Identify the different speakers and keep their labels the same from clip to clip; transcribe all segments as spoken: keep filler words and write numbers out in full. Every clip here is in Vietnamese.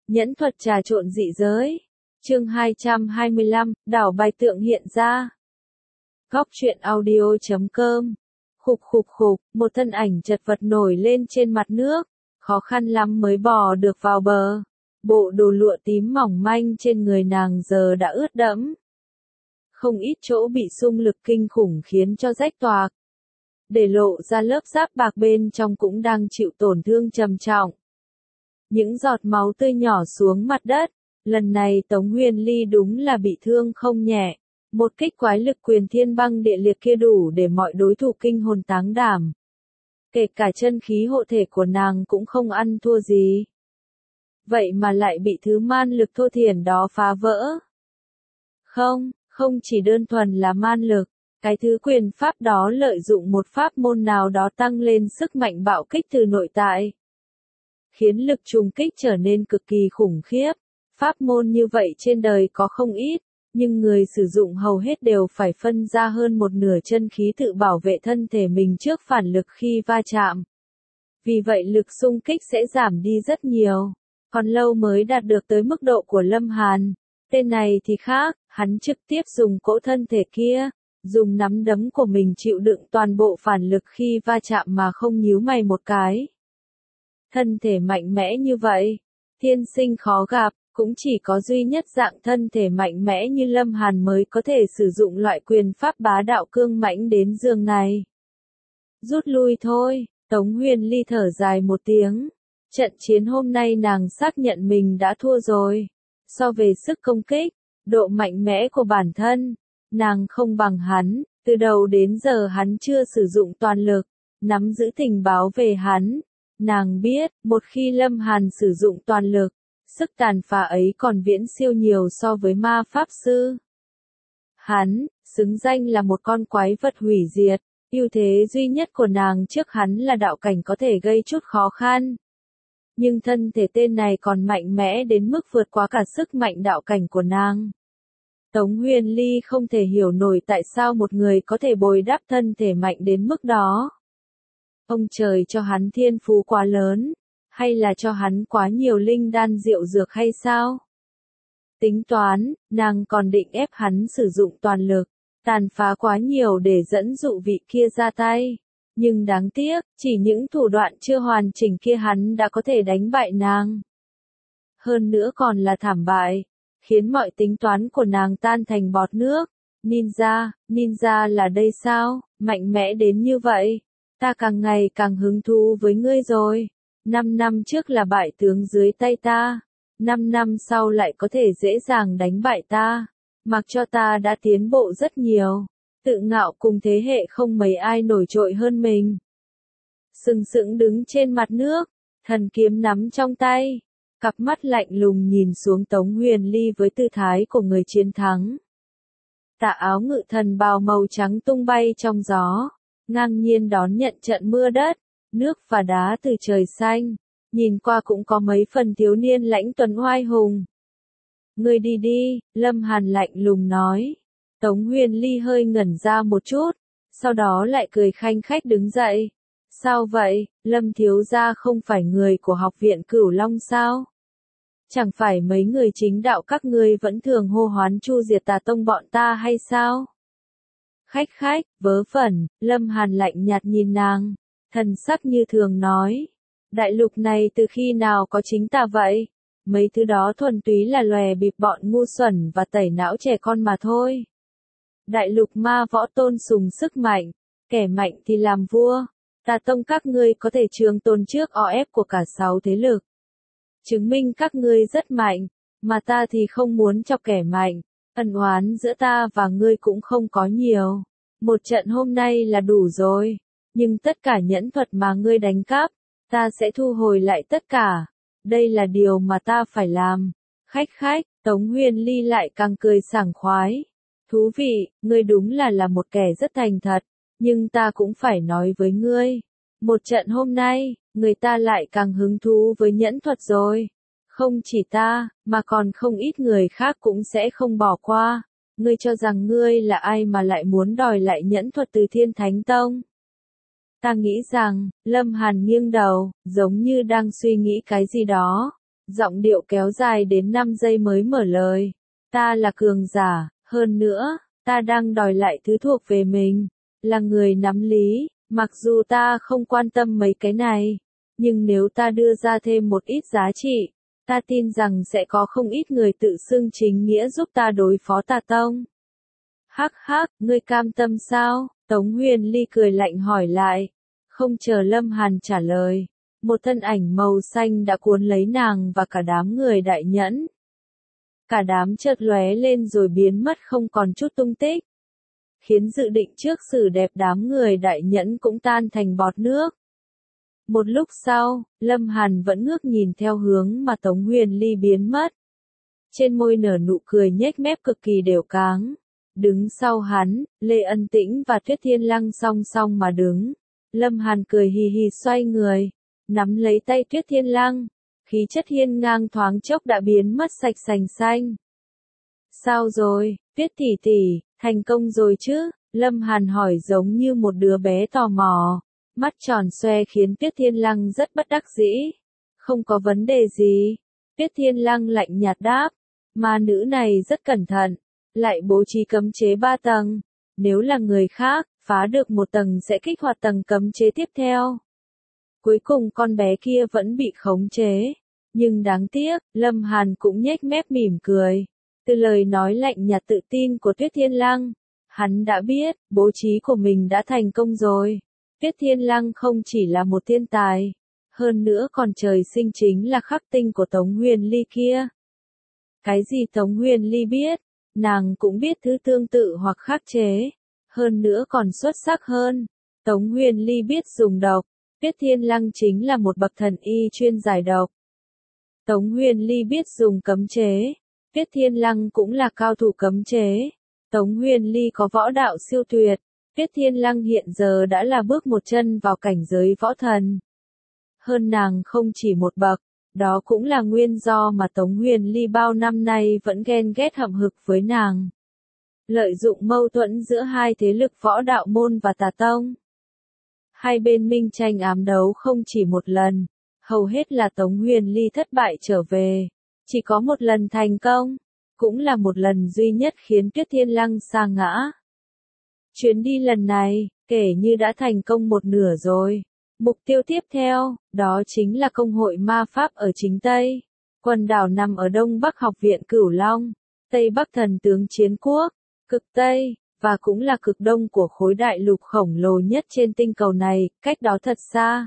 Speaker 1: Nhẫn thuật trà trộn dị giới. Chương hai trăm hai mươi lăm, đảo bài tượng hiện ra. Góc truyện audio chấm com. Khục khục khục, một thân ảnh chật vật nổi lên trên mặt nước, khó khăn lắm mới bò được vào bờ. Bộ đồ lụa tím mỏng manh trên người nàng giờ đã ướt đẫm. Không ít chỗ bị xung lực kinh khủng khiến cho rách toạc. Để lộ ra lớp giáp bạc bên trong cũng đang chịu tổn thương trầm trọng. Những giọt máu tươi nhỏ xuống mặt đất. Lần này Tống Huyền Ly đúng là bị thương không nhẹ. Một kích quái lực quyền thiên băng địa liệt kia đủ để mọi đối thủ kinh hồn táng đảm. Kể cả chân khí hộ thể của nàng cũng không ăn thua gì. Vậy mà lại bị thứ man lực thô thiển đó phá vỡ. Không, không chỉ đơn thuần là man lực. Cái thứ quyền pháp đó lợi dụng một pháp môn nào đó tăng lên sức mạnh bạo kích từ nội tại. Khiến lực trùng kích trở nên cực kỳ khủng khiếp. Pháp môn như vậy trên đời có không ít, nhưng người sử dụng hầu hết đều phải phân ra hơn một nửa chân khí tự bảo vệ thân thể mình trước phản lực khi va chạm. Vì vậy lực xung kích sẽ giảm đi rất nhiều, còn lâu mới đạt được tới mức độ của Lâm Hàn. Tên này thì khác, hắn trực tiếp dùng cỗ thân thể kia, dùng nắm đấm của mình chịu đựng toàn bộ phản lực khi va chạm mà không nhíu mày một cái. Thân thể mạnh mẽ như vậy, thiên sinh khó gặp. Cũng chỉ có duy nhất dạng thân thể mạnh mẽ như Lâm Hàn mới có thể sử dụng loại quyền pháp bá đạo cương mãnh đến giường này. Rút lui thôi, Tống Huyền Ly thở dài một tiếng. Trận chiến hôm nay nàng xác nhận mình đã thua rồi. So về sức công kích, độ mạnh mẽ của bản thân, nàng không bằng hắn. Từ đầu đến giờ hắn chưa sử dụng toàn lực, nắm giữ tình báo về hắn. Nàng biết, một khi Lâm Hàn sử dụng toàn lực, sức tàn phá ấy còn viễn siêu nhiều so với ma pháp sư. Hắn, xứng danh là một con quái vật hủy diệt, ưu thế duy nhất của nàng trước hắn là đạo cảnh có thể gây chút khó khăn. Nhưng thân thể tên này còn mạnh mẽ đến mức vượt quá cả sức mạnh đạo cảnh của nàng. Tống Huyền Ly không thể hiểu nổi tại sao một người có thể bồi đắp thân thể mạnh đến mức đó. Ông trời cho hắn thiên phú quá lớn. Hay là cho hắn quá nhiều linh đan diệu dược hay sao? Tính toán, nàng còn định ép hắn sử dụng toàn lực, tàn phá quá nhiều để dẫn dụ vị kia ra tay. Nhưng đáng tiếc, chỉ những thủ đoạn chưa hoàn chỉnh kia hắn đã có thể đánh bại nàng. Hơn nữa còn là thảm bại, khiến mọi tính toán của nàng tan thành bọt nước. Ninja, ninja là đây sao? Mạnh mẽ đến như vậy? Ta càng ngày càng hứng thú với ngươi rồi. Năm năm trước là bại tướng dưới tay ta, năm năm sau lại có thể dễ dàng đánh bại ta, mặc cho ta đã tiến bộ rất nhiều, tự ngạo cùng thế hệ không mấy ai nổi trội hơn mình. Sừng sững đứng trên mặt nước, thần kiếm nắm trong tay, cặp mắt lạnh lùng nhìn xuống Tống Huyền Ly với tư thái của người chiến thắng. Tà áo ngự thần bào màu trắng tung bay trong gió, ngang nhiên đón nhận trận mưa đất. Nước và đá từ trời xanh, nhìn qua cũng có mấy phần thiếu niên lãnh tuấn oai hùng. Ngươi đi đi, Lâm Hàn lạnh lùng nói. Tống Huyền Ly hơi ngẩn ra một chút, sau đó lại cười khanh khách đứng dậy. Sao vậy, Lâm thiếu gia không phải người của học viện Cửu Long sao? Chẳng phải mấy người chính đạo các ngươi vẫn thường hô hoán chu diệt tà tông bọn ta hay sao? Khách khách, vớ vẩn, Lâm Hàn lạnh nhạt nhìn nàng. Thần sắc như thường nói, đại lục này từ khi nào có chính tà vậy? Mấy thứ đó thuần túy là lòe bịp bọn ngu xuẩn và tẩy não trẻ con mà thôi. Đại lục ma võ tôn sùng sức mạnh, kẻ mạnh thì làm vua. Tà tông các ngươi có thể trường tồn trước o ép của cả sáu thế lực. Chứng minh các ngươi rất mạnh, mà ta thì không muốn chọc kẻ mạnh. Ân oán giữa ta và ngươi cũng không có nhiều. Một trận hôm nay là đủ rồi. Nhưng tất cả nhẫn thuật mà ngươi đánh cắp, ta sẽ thu hồi lại tất cả. Đây là điều mà ta phải làm. Khách khách, Tống Huyền Ly lại càng cười sảng khoái. Thú vị, ngươi đúng là là một kẻ rất thành thật. Nhưng ta cũng phải nói với ngươi. Một trận hôm nay, người ta lại càng hứng thú với nhẫn thuật rồi. Không chỉ ta, mà còn không ít người khác cũng sẽ không bỏ qua. Ngươi cho rằng ngươi là ai mà lại muốn đòi lại nhẫn thuật từ Thiên Thánh Tông? Ta nghĩ rằng, Lâm Hàn nghiêng đầu, giống như đang suy nghĩ cái gì đó. Giọng điệu kéo dài đến năm giây mới mở lời. Ta là cường giả, hơn nữa, ta đang đòi lại thứ thuộc về mình. Là người nắm lý, mặc dù ta không quan tâm mấy cái này. Nhưng nếu ta đưa ra thêm một ít giá trị, ta tin rằng sẽ có không ít người tự xưng chính nghĩa giúp ta đối phó Tà Tông. Hắc hắc, ngươi cam tâm sao? Tống Huyền Ly cười lạnh hỏi lại. Không chờ Lâm Hàn trả lời, một thân ảnh màu xanh đã cuốn lấy nàng và cả đám người đại nhẫn. Cả đám chợt lóe lên rồi biến mất không còn chút tung tích. Khiến dự định trước xử đẹp đám người đại nhẫn cũng tan thành bọt nước. Một lúc sau, Lâm Hàn vẫn ngước nhìn theo hướng mà Tống Huyền Ly biến mất. Trên môi nở nụ cười nhếch mép cực kỳ đều cáng. Đứng sau hắn, Lê Ân Tĩnh và Tuyết Thiên Lăng song song mà đứng. Lâm Hàn cười hì hì xoay người, nắm lấy tay Tuyết Thiên Lăng. Khí chất hiên ngang thoáng chốc đã biến mất sạch sành xanh. Sao rồi, Tuyết tỷ tỷ, thành công rồi chứ? Lâm Hàn hỏi giống như một đứa bé tò mò. Mắt tròn xoe khiến Tuyết Thiên Lăng rất bất đắc dĩ. Không có vấn đề gì. Tuyết Thiên Lăng lạnh nhạt đáp. Ma nữ này rất cẩn thận. Lại bố trí cấm chế ba tầng. Nếu là người khác, phá được một tầng sẽ kích hoạt tầng cấm chế tiếp theo. Cuối cùng con bé kia vẫn bị khống chế. Nhưng đáng tiếc, Lâm Hàn cũng nhếch mép mỉm cười. Từ lời nói lạnh nhạt tự tin của Tuyết Thiên Lăng, hắn đã biết, bố trí của mình đã thành công rồi. Tuyết Thiên Lăng không chỉ là một thiên tài, hơn nữa còn trời sinh chính là khắc tinh của Tống Huyền Ly kia. Cái gì Tống Huyền Ly biết, nàng cũng biết thứ tương tự hoặc khắc chế, hơn nữa còn xuất sắc hơn. Tống Huyền Ly biết dùng độc, Tuyết Thiên Lăng chính là một bậc thần y chuyên giải độc. Tống Huyền Ly biết dùng cấm chế, Tuyết Thiên Lăng cũng là cao thủ cấm chế. Tống Huyền Ly có võ đạo siêu tuyệt, Tuyết Thiên Lăng hiện giờ đã là bước một chân vào cảnh giới võ thần. Hơn nàng không chỉ một bậc, đó cũng là nguyên do mà Tống Huyền Ly bao năm nay vẫn ghen ghét hậm hực với nàng. Lợi dụng mâu thuẫn giữa hai thế lực võ đạo môn và Tà Tông. Hai bên minh tranh ám đấu không chỉ một lần, hầu hết là Tống Huyền Ly thất bại trở về. Chỉ có một lần thành công, cũng là một lần duy nhất khiến Tuyết Thiên Lăng sa ngã. Chuyến đi lần này, kể như đã thành công một nửa rồi. Mục tiêu tiếp theo, đó chính là công hội ma pháp ở chính Tây. Quần đảo nằm ở Đông Bắc Học viện Cửu Long, Tây Bắc Thần tướng Chiến Quốc, cực Tây, và cũng là cực đông của khối đại lục khổng lồ nhất trên tinh cầu này, cách đó thật xa.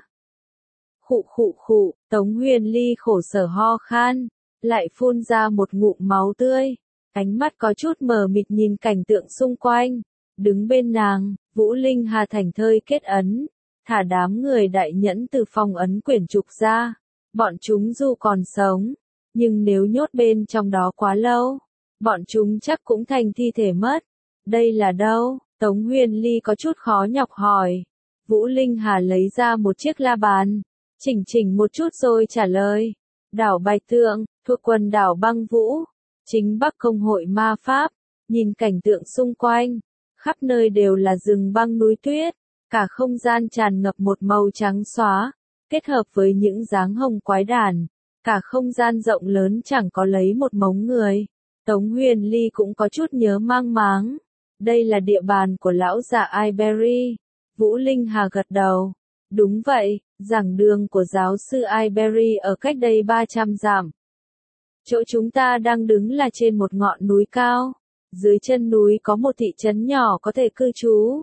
Speaker 1: Khụ khụ khụ, Tống Huyền Ly khổ sở ho khan, lại phun ra một ngụm máu tươi. Ánh mắt có chút mờ mịt nhìn cảnh tượng xung quanh. Đứng bên nàng, Vũ Linh Hà thành thơi kết ấn, thả đám người đại nhẫn từ phòng ấn quyển trục ra. Bọn chúng dù còn sống, nhưng nếu nhốt bên trong đó quá lâu, bọn chúng chắc cũng thành thi thể mất. Đây là đâu? Tống Huyền Ly có chút khó nhọc hỏi. Vũ Linh Hà lấy ra một chiếc la bàn, chỉnh chỉnh một chút rồi trả lời. Đảo Bạch Tượng, thuộc quần đảo Băng Vũ, chính Bắc Công hội ma pháp. Nhìn cảnh tượng xung quanh, khắp nơi đều là rừng băng núi tuyết, cả không gian tràn ngập một màu trắng xóa, kết hợp với những dáng hồng quái đản, cả không gian rộng lớn chẳng có lấy một mống người. Tống Huyền Ly cũng có chút nhớ mang máng. Đây là địa bàn của lão già Ibery. Vũ Linh Hà gật đầu. Đúng vậy, giảng đường của giáo sư Ibery ở cách đây ba trăm dặm. Chỗ chúng ta đang đứng là trên một ngọn núi cao. Dưới chân núi có một thị trấn nhỏ có thể cư trú.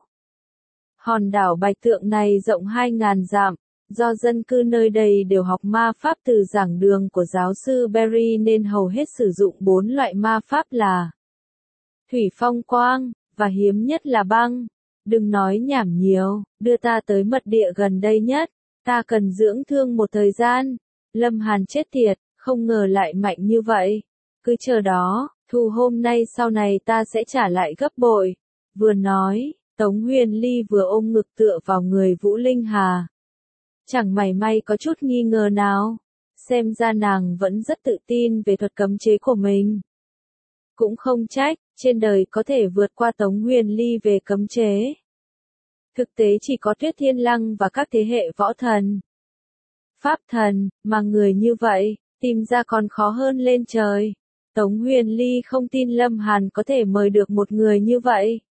Speaker 1: Hòn đảo Bạch Tượng này rộng hai nghìn dặm. Do dân cư nơi đây đều học ma pháp từ giảng đường của giáo sư Berry nên hầu hết sử dụng bốn loại ma pháp là thủy, phong, quang, và hiếm nhất là băng. Đừng nói nhảm nhiều, đưa ta tới mật địa gần đây nhất, ta cần dưỡng thương một thời gian. Lâm Hàn chết tiệt, không ngờ lại mạnh như vậy. Cứ chờ đó, thù hôm nay sau này ta sẽ trả lại gấp bội. Vừa nói, Tống Huyền Ly vừa ôm ngực tựa vào người Vũ Linh Hà. Chẳng mảy may có chút nghi ngờ nào. Xem ra nàng vẫn rất tự tin về thuật cấm chế của mình. Cũng không trách, trên đời có thể vượt qua Tống Huyền Ly về cấm chế. Thực tế chỉ có Tuyết Thiên Lăng và các thế hệ võ thần, pháp thần, mà người như vậy, Tìm ra còn khó hơn lên trời. Tống Huyền Ly không tin Lâm Hàn có thể mời được một người như vậy.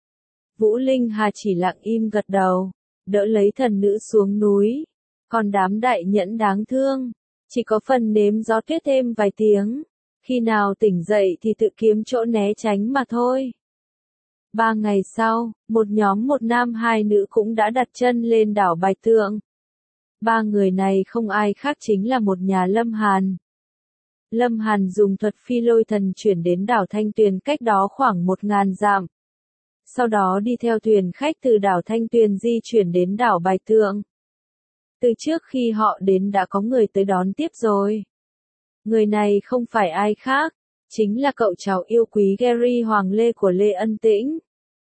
Speaker 1: Vũ Linh Hà chỉ lặng im gật đầu, đỡ lấy thần nữ xuống núi. Còn đám đại nhẫn đáng thương, chỉ có phần nếm gió tuyết thêm vài tiếng. Khi nào tỉnh dậy thì tự kiếm chỗ né tránh mà thôi. Ba ngày sau, một nhóm một nam hai nữ cũng đã đặt chân lên đảo Bạch Tượng. Ba người này không ai khác chính là một nhà Lâm Hàn. Lâm Hàn dùng thuật phi lôi thần chuyển đến đảo Thanh Tuyền cách đó khoảng một ngàn dặm. Sau đó đi theo thuyền khách từ đảo Thanh Tuyền di chuyển đến đảo Bạch Tượng. Từ trước khi họ đến đã có người tới đón tiếp rồi. Người này không phải ai khác, chính là cậu cháu yêu quý Gary Hoàng Lê của Lê Ân Tĩnh.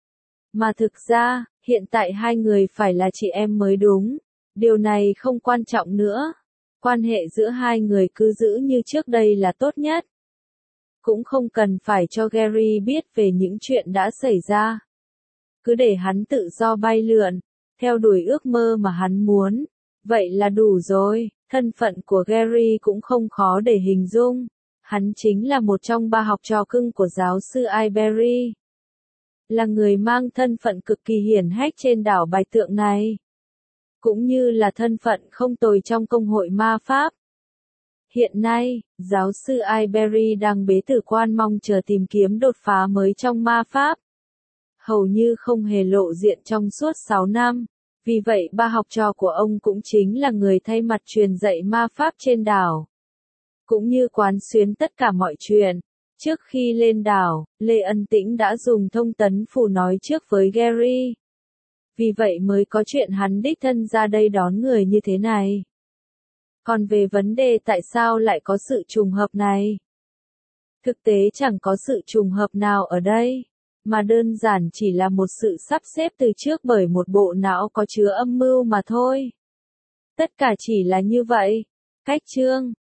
Speaker 1: Mà thực ra, hiện tại hai người phải là chị em mới đúng. Điều này không quan trọng nữa. Quan hệ giữa hai người cứ giữ như trước đây là tốt nhất. Cũng không cần phải cho Gary biết về những chuyện đã xảy ra. Cứ để hắn tự do bay lượn, theo đuổi ước mơ mà hắn muốn. Vậy là đủ rồi. Thân phận của Gary cũng không khó để hình dung. Hắn chính là một trong ba học trò cưng của giáo sư Ibery. Là người mang thân phận cực kỳ hiển hách trên đảo Bạch Tượng này. Cũng như là thân phận không tồi trong công hội ma pháp. Hiện nay, giáo sư Ibery đang bế tử quan mong chờ tìm kiếm đột phá mới trong ma pháp. Hầu như không hề lộ diện trong suốt sáu năm. Vì vậy ba học trò của ông cũng chính là người thay mặt truyền dạy ma pháp trên đảo. Cũng như quán xuyến tất cả mọi chuyện. Trước khi lên đảo, Lê Ân Tĩnh đã dùng thông tấn phù nói trước với Gary. Vì vậy mới có chuyện hắn đích thân ra đây đón người như thế này. Còn về vấn đề tại sao lại có sự trùng hợp này? Thực tế chẳng có sự trùng hợp nào ở đây, mà đơn giản chỉ là một sự sắp xếp từ trước bởi một bộ não có chứa âm mưu mà thôi. Tất cả chỉ là như vậy. Cách chương